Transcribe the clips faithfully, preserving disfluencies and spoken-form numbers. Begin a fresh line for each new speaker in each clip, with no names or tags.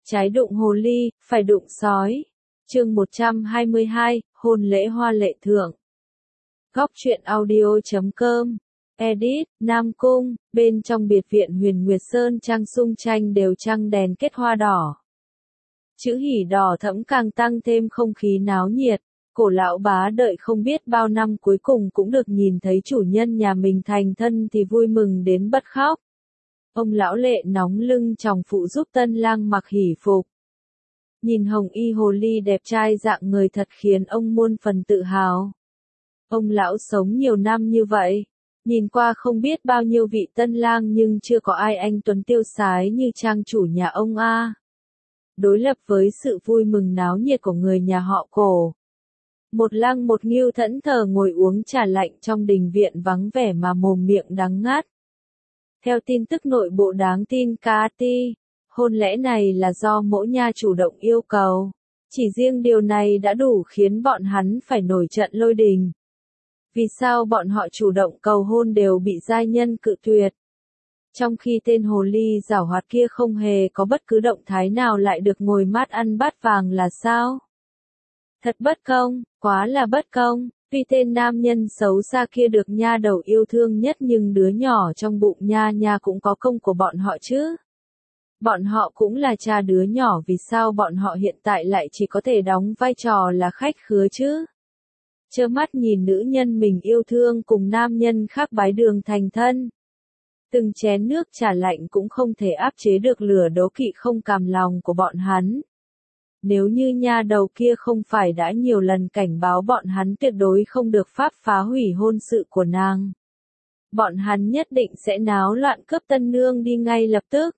Trái đụng hồ ly, phải đụng sói. Chương một trăm hai mươi hai, hôn lễ hoa lệ thượng. Góc truyện audio chấm com. Edit, Nam Cung, bên trong biệt viện Huyền Nguyệt Sơn trăng xung tranh đều trăng đèn kết hoa đỏ. Chữ hỉ đỏ thẫm càng tăng thêm không khí náo nhiệt. Cổ lão bá đợi không biết bao năm cuối cùng cũng được nhìn thấy chủ nhân nhà mình thành thân thì vui mừng đến bật khóc. Ông lão lệ nóng lưng chòng phụ giúp tân lang mặc hỉ phục. Nhìn hồng y hồ ly đẹp trai dạng người thật khiến ông muôn phần tự hào. Ông lão sống nhiều năm như vậy, nhìn qua không biết bao nhiêu vị tân lang nhưng chưa có ai anh tuấn tiêu sái như trang chủ nhà ông a. Đối lập với sự vui mừng náo nhiệt của người nhà họ Cổ. Một lang một ngưu thẫn thờ ngồi uống trà lạnh trong đình viện vắng vẻ mà mồm miệng đắng ngắt. Theo tin tức nội bộ đáng tin ca ti, hôn lễ này là do mỗ nha chủ động yêu cầu. Chỉ riêng điều này đã đủ khiến bọn hắn phải nổi trận lôi đình. Vì sao bọn họ chủ động cầu hôn đều bị giai nhân cự tuyệt? Trong khi tên hồ ly giảo hoạt kia không hề có bất cứ động thái nào lại được ngồi mát ăn bát vàng là sao? Thật bất công, quá là bất công. Tuy tên nam nhân xấu xa kia được nha đầu yêu thương nhất nhưng đứa nhỏ trong bụng nha nha cũng có công của bọn họ chứ. Bọn họ cũng là cha đứa nhỏ, vì sao bọn họ hiện tại lại chỉ có thể đóng vai trò là khách khứa chứ? Trơ mắt nhìn nữ nhân mình yêu thương cùng nam nhân khác bái đường thành thân. Từng chén nước trà lạnh cũng không thể áp chế được lửa đố kỵ không cam lòng của bọn hắn. Nếu như nha đầu kia không phải đã nhiều lần cảnh báo bọn hắn tuyệt đối không được pháp phá hủy hôn sự của nàng. Bọn hắn nhất định sẽ náo loạn cướp tân nương đi ngay lập tức.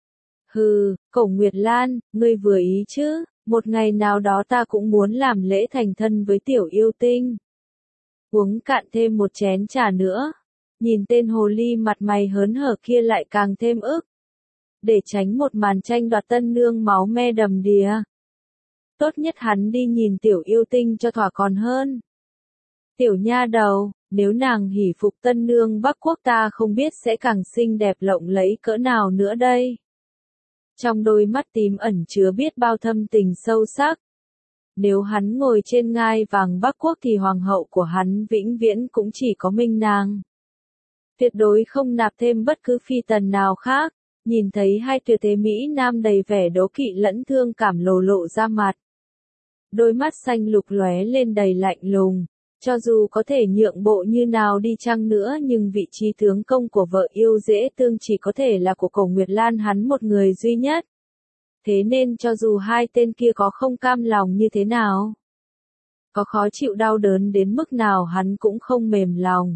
Hừ, Cổ Nguyệt Lan, ngươi vừa ý chứ, một ngày nào đó ta cũng muốn làm lễ thành thân với tiểu yêu tinh. Uống cạn thêm một chén trà nữa, nhìn tên hồ ly mặt mày hớn hở kia lại càng thêm ức. Để tránh một màn tranh đoạt tân nương máu me đầm đìa. Tốt nhất hắn đi nhìn tiểu yêu tinh cho thỏa còn hơn. Tiểu nha đầu, nếu nàng hỉ phục tân nương Bắc Quốc ta không biết sẽ càng xinh đẹp lộng lẫy cỡ nào nữa đây. Trong đôi mắt tím ẩn chứa biết bao thâm tình sâu sắc. Nếu hắn ngồi trên ngai vàng Bắc Quốc thì hoàng hậu của hắn vĩnh viễn cũng chỉ có mình nàng. Tuyệt đối không nạp thêm bất cứ phi tần nào khác. Nhìn thấy hai tuyệt thế Mỹ Nam đầy vẻ đố kỵ lẫn thương cảm lồ lộ ra mặt. Đôi mắt xanh lục lóe lên đầy lạnh lùng. Cho dù có thể nhượng bộ như nào đi chăng nữa nhưng vị trí tướng công của vợ yêu dễ tương chỉ có thể là của Cổ Nguyệt Lan hắn một người duy nhất. Thế nên cho dù hai tên kia có không cam lòng như thế nào, có khó chịu đau đớn đến mức nào hắn cũng không mềm lòng.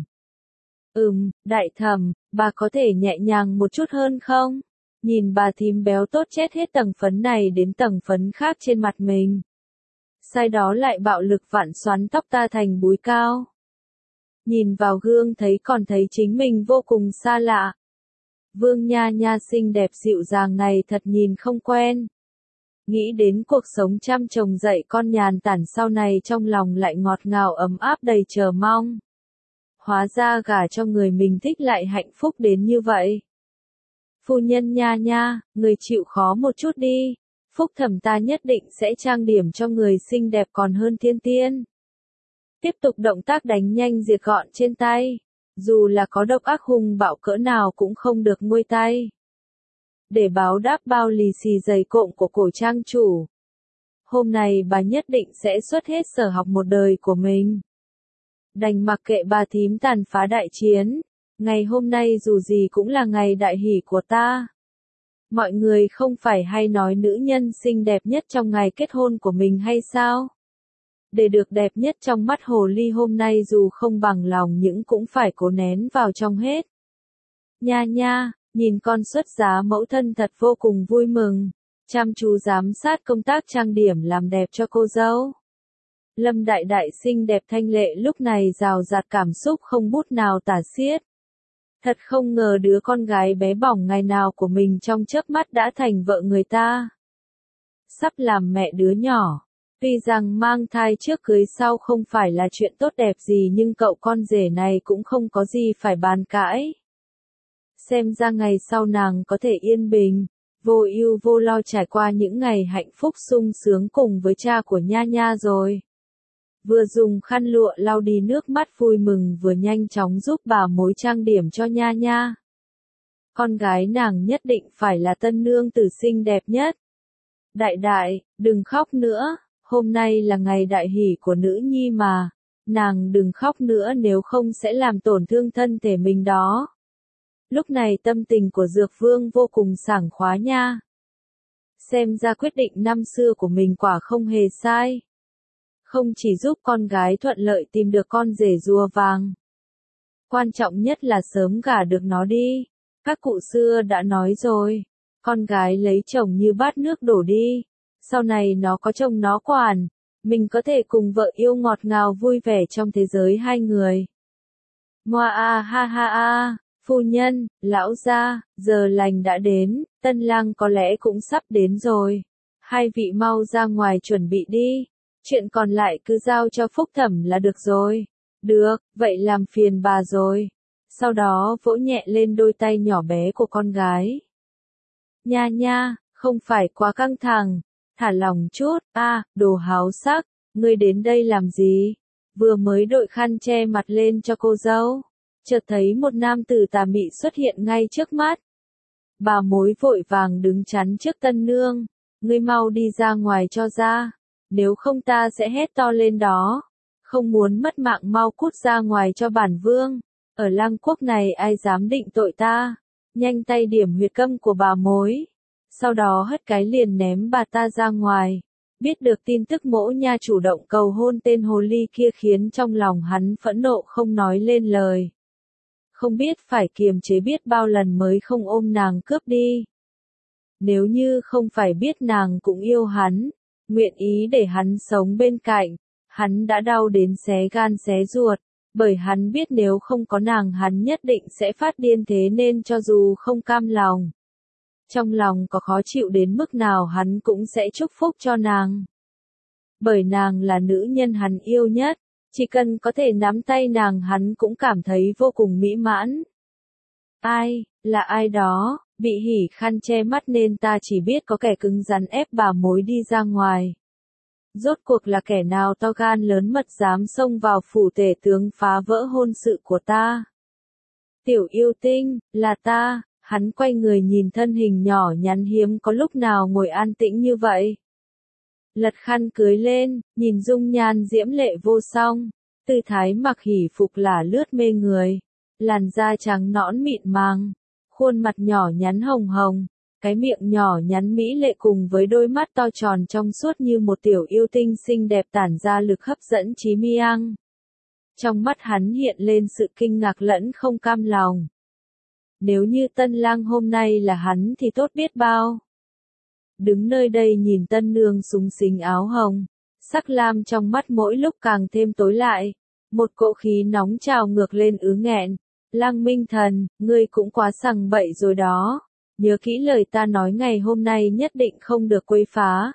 Ừm, đại thẩm, bà có thể nhẹ nhàng một chút hơn không? Nhìn bà thím béo tốt chết hết tầng phấn này đến tầng phấn khác trên mặt mình. Sau đó lại bạo lực vặn xoắn tóc ta thành búi cao. Nhìn vào gương thấy còn thấy chính mình vô cùng xa lạ. Vương nha nha xinh đẹp dịu dàng này thật nhìn không quen. Nghĩ đến cuộc sống chăm chồng dạy con nhàn tản sau này trong lòng lại ngọt ngào ấm áp đầy chờ mong. Hóa ra gả cho người mình thích lại hạnh phúc đến như vậy. Phu nhân nha nha, người chịu khó một chút đi. Phúc thẩm ta nhất định sẽ trang điểm cho người xinh đẹp còn hơn thiên tiên. Tiếp tục động tác đánh nhanh diệt gọn trên tay. Dù là có độc ác hung bạo cỡ nào cũng không được nguôi tay. Để báo đáp bao lì xì dày cộm của cổ trang chủ. Hôm nay bà nhất định sẽ xuất hết sở học một đời của mình. Đành mặc kệ bà thím tàn phá đại chiến. Ngày hôm nay dù gì cũng là ngày đại hỷ của ta. Mọi người không phải hay nói nữ nhân xinh đẹp nhất trong ngày kết hôn của mình hay sao? Để được đẹp nhất trong mắt hồ ly hôm nay dù không bằng lòng nhưng cũng phải cố nén vào trong hết. Nha nha, nhìn con xuất giá mẫu thân thật vô cùng vui mừng, chăm chú giám sát công tác trang điểm làm đẹp cho cô dâu. Lâm đại đại xinh đẹp thanh lệ lúc này rào rạt cảm xúc không bút nào tả xiết. Thật không ngờ đứa con gái bé bỏng ngày nào của mình trong chớp mắt đã thành vợ người ta. Sắp làm mẹ đứa nhỏ. Tuy rằng mang thai trước cưới sau không phải là chuyện tốt đẹp gì nhưng cậu con rể này cũng không có gì phải bàn cãi. Xem ra ngày sau nàng có thể yên bình, vô ưu vô lo trải qua những ngày hạnh phúc sung sướng cùng với cha của Nha Nha rồi. Vừa dùng khăn lụa lau đi nước mắt vui mừng vừa nhanh chóng giúp bà mối trang điểm cho Nha Nha. Con gái nàng nhất định phải là tân nương tử xinh đẹp nhất. Đại đại, đừng khóc nữa, hôm nay là ngày đại hỷ của nữ nhi mà, nàng đừng khóc nữa nếu không sẽ làm tổn thương thân thể mình đó. Lúc này tâm tình của Dược Vương vô cùng sảng khoái nha. Xem ra quyết định năm xưa của mình quả không hề sai. Không chỉ giúp con gái thuận lợi tìm được con rể rùa vàng. Quan trọng nhất là sớm gả được nó đi. Các cụ xưa đã nói rồi, con gái lấy chồng như bát nước đổ đi. Sau này nó có chồng nó quản, mình có thể cùng vợ yêu ngọt ngào vui vẻ trong thế giới hai người. Moa a ha ha a, phu nhân, lão gia, giờ lành đã đến, tân lang có lẽ cũng sắp đến rồi. Hai vị mau ra ngoài chuẩn bị đi, chuyện còn lại cứ giao cho phúc thẩm là được rồi. Được, vậy làm phiền bà rồi. Sau đó vỗ nhẹ lên đôi tay nhỏ bé của con gái. Nha Nha, không phải quá căng thẳng, thả lòng chút, a, à, đồ háo sắc, ngươi đến đây làm gì? Vừa mới đội khăn che mặt lên cho cô dâu, chợt thấy một nam tử tà mị xuất hiện ngay trước mắt. Bà mối vội vàng đứng chắn trước tân nương, ngươi mau đi ra ngoài cho ra, nếu không ta sẽ hét to lên đó, không muốn mất mạng mau cút ra ngoài cho bản vương. Ở Lăng Quốc này ai dám định tội ta, nhanh tay điểm huyệt câm của bà mối. Sau đó hất cái liền ném bà ta ra ngoài. Biết được tin tức Mỗ Nha chủ động cầu hôn tên hồ ly kia khiến trong lòng hắn phẫn nộ không nói lên lời. Không biết phải kiềm chế biết bao lần mới không ôm nàng cướp đi. Nếu như không phải biết nàng cũng yêu hắn, nguyện ý để hắn sống bên cạnh, hắn đã đau đến xé gan xé ruột. Bởi hắn biết nếu không có nàng hắn nhất định sẽ phát điên thế nên cho dù không cam lòng. Trong lòng có khó chịu đến mức nào hắn cũng sẽ chúc phúc cho nàng. Bởi nàng là nữ nhân hắn yêu nhất, chỉ cần có thể nắm tay nàng hắn cũng cảm thấy vô cùng mỹ mãn. Ai, là ai đó, bị hỉ khăn che mắt nên ta chỉ biết có kẻ cứng rắn ép bà mối đi ra ngoài. Rốt cuộc là kẻ nào to gan lớn mật dám xông vào phủ tể tướng phá vỡ hôn sự của ta. Tiểu yêu tinh, là ta, hắn quay người nhìn thân hình nhỏ nhắn hiếm có lúc nào ngồi an tĩnh như vậy. Lật khăn cưới lên, nhìn dung nhan diễm lệ vô song, tư thái mặc hỉ phục là lướt mê người, làn da trắng nõn mịn màng, khuôn mặt nhỏ nhắn hồng hồng. Cái miệng nhỏ nhắn mỹ lệ cùng với đôi mắt to tròn trong suốt như một tiểu yêu tinh xinh đẹp tản ra lực hấp dẫn Chí Miang. Trong mắt hắn hiện lên sự kinh ngạc lẫn không cam lòng. Nếu như tân lang hôm nay là hắn thì tốt biết bao. Đứng nơi đây nhìn tân nương súng xính áo hồng, sắc lam trong mắt mỗi lúc càng thêm tối lại. Một cỗ khí nóng trào ngược lên ứ nghẹn. Lăng Minh Thần, ngươi cũng quá sằng bậy rồi đó. Nhớ kỹ lời ta nói ngày hôm nay nhất định không được quấy phá.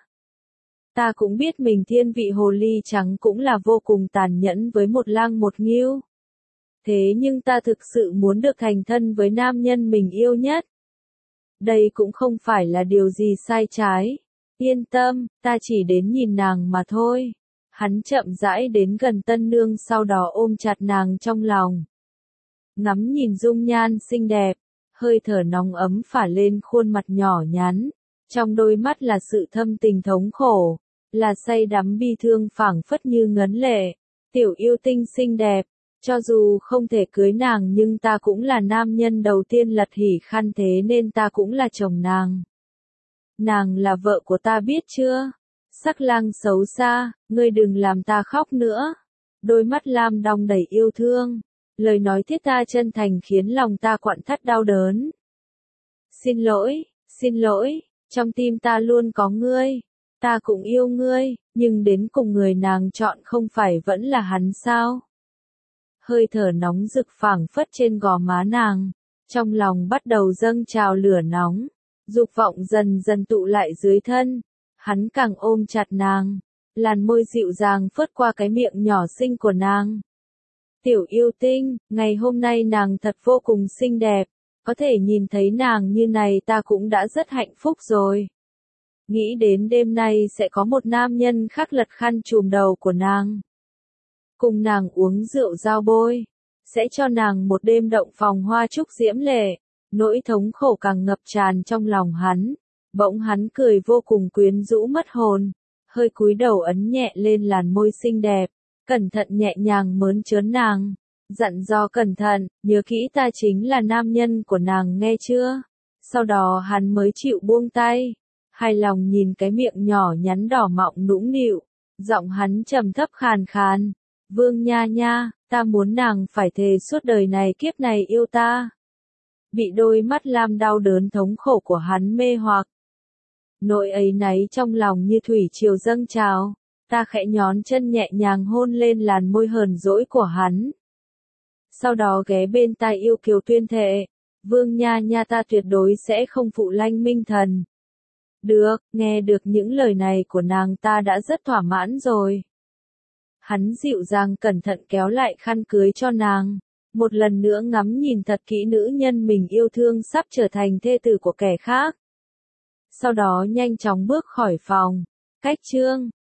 Ta cũng biết mình thiên vị hồ ly trắng cũng là vô cùng tàn nhẫn với một lang một nghiêu. Thế nhưng ta thực sự muốn được thành thân với nam nhân mình yêu nhất. Đây cũng không phải là điều gì sai trái. Yên tâm, ta chỉ đến nhìn nàng mà thôi. Hắn chậm rãi đến gần tân nương sau đó ôm chặt nàng trong lòng. Ngắm nhìn dung nhan xinh đẹp. Hơi thở nóng ấm phả lên khuôn mặt nhỏ nhắn, trong đôi mắt là sự thâm tình thống khổ, là say đắm bi thương phảng phất như ngấn lệ. Tiểu yêu tinh xinh đẹp, cho dù không thể cưới nàng nhưng ta cũng là nam nhân đầu tiên lật hỉ khăn thế nên ta cũng là chồng nàng. Nàng là vợ của ta biết chưa? Sắc lang xấu xa, ngươi đừng làm ta khóc nữa. Đôi mắt lam đong đầy yêu thương. Lời nói thiết tha chân thành khiến lòng ta quặn thắt đau đớn. Xin lỗi, xin lỗi, trong tim ta luôn có ngươi, ta cũng yêu ngươi, nhưng đến cùng người nàng chọn không phải vẫn là hắn sao? Hơi thở nóng rực phảng phất trên gò má nàng, trong lòng bắt đầu dâng trào lửa nóng, dục vọng dần dần tụ lại dưới thân, hắn càng ôm chặt nàng, làn môi dịu dàng phớt qua cái miệng nhỏ xinh của nàng. Tiểu yêu tinh, ngày hôm nay nàng thật vô cùng xinh đẹp, Có thể nhìn thấy nàng như này ta cũng đã rất hạnh phúc rồi. Nghĩ đến đêm nay sẽ có một nam nhân khác lật khăn trùm đầu của nàng. Cùng nàng uống rượu giao bôi. Sẽ cho nàng một đêm động phòng hoa trúc diễm lệ. Nỗi thống khổ càng ngập tràn trong lòng hắn. Bỗng hắn cười vô cùng quyến rũ mất hồn. Hơi cúi đầu ấn nhẹ lên làn môi xinh đẹp. Cẩn thận nhẹ nhàng mớn trớn nàng. Dặn dò cẩn thận, nhớ kỹ ta chính là nam nhân của nàng nghe chưa? Sau đó hắn mới chịu buông tay. Hài lòng nhìn cái miệng nhỏ nhắn đỏ mọng nũng nịu. Giọng hắn trầm thấp khàn khàn. Vương Nha Nha, ta muốn nàng phải thề suốt đời này kiếp này yêu ta. Bị đôi mắt lam đau đớn thống khổ của hắn mê hoặc. Nỗi ấy náy trong lòng như thủy triều dâng trào. Ta khẽ nhón chân nhẹ nhàng hôn lên làn môi hờn dỗi của hắn. Sau đó ghé bên tai yêu kiều tuyên thệ. Vương Nha Nha ta tuyệt đối sẽ không phụ Lanh Minh Thần. Được, nghe được những lời này của nàng ta đã rất thỏa mãn rồi. Hắn dịu dàng cẩn thận kéo lại khăn cưới cho nàng. Một lần nữa ngắm nhìn thật kỹ nữ nhân mình yêu thương sắp trở thành thê tử của kẻ khác. Sau đó nhanh chóng bước khỏi phòng. Cách chương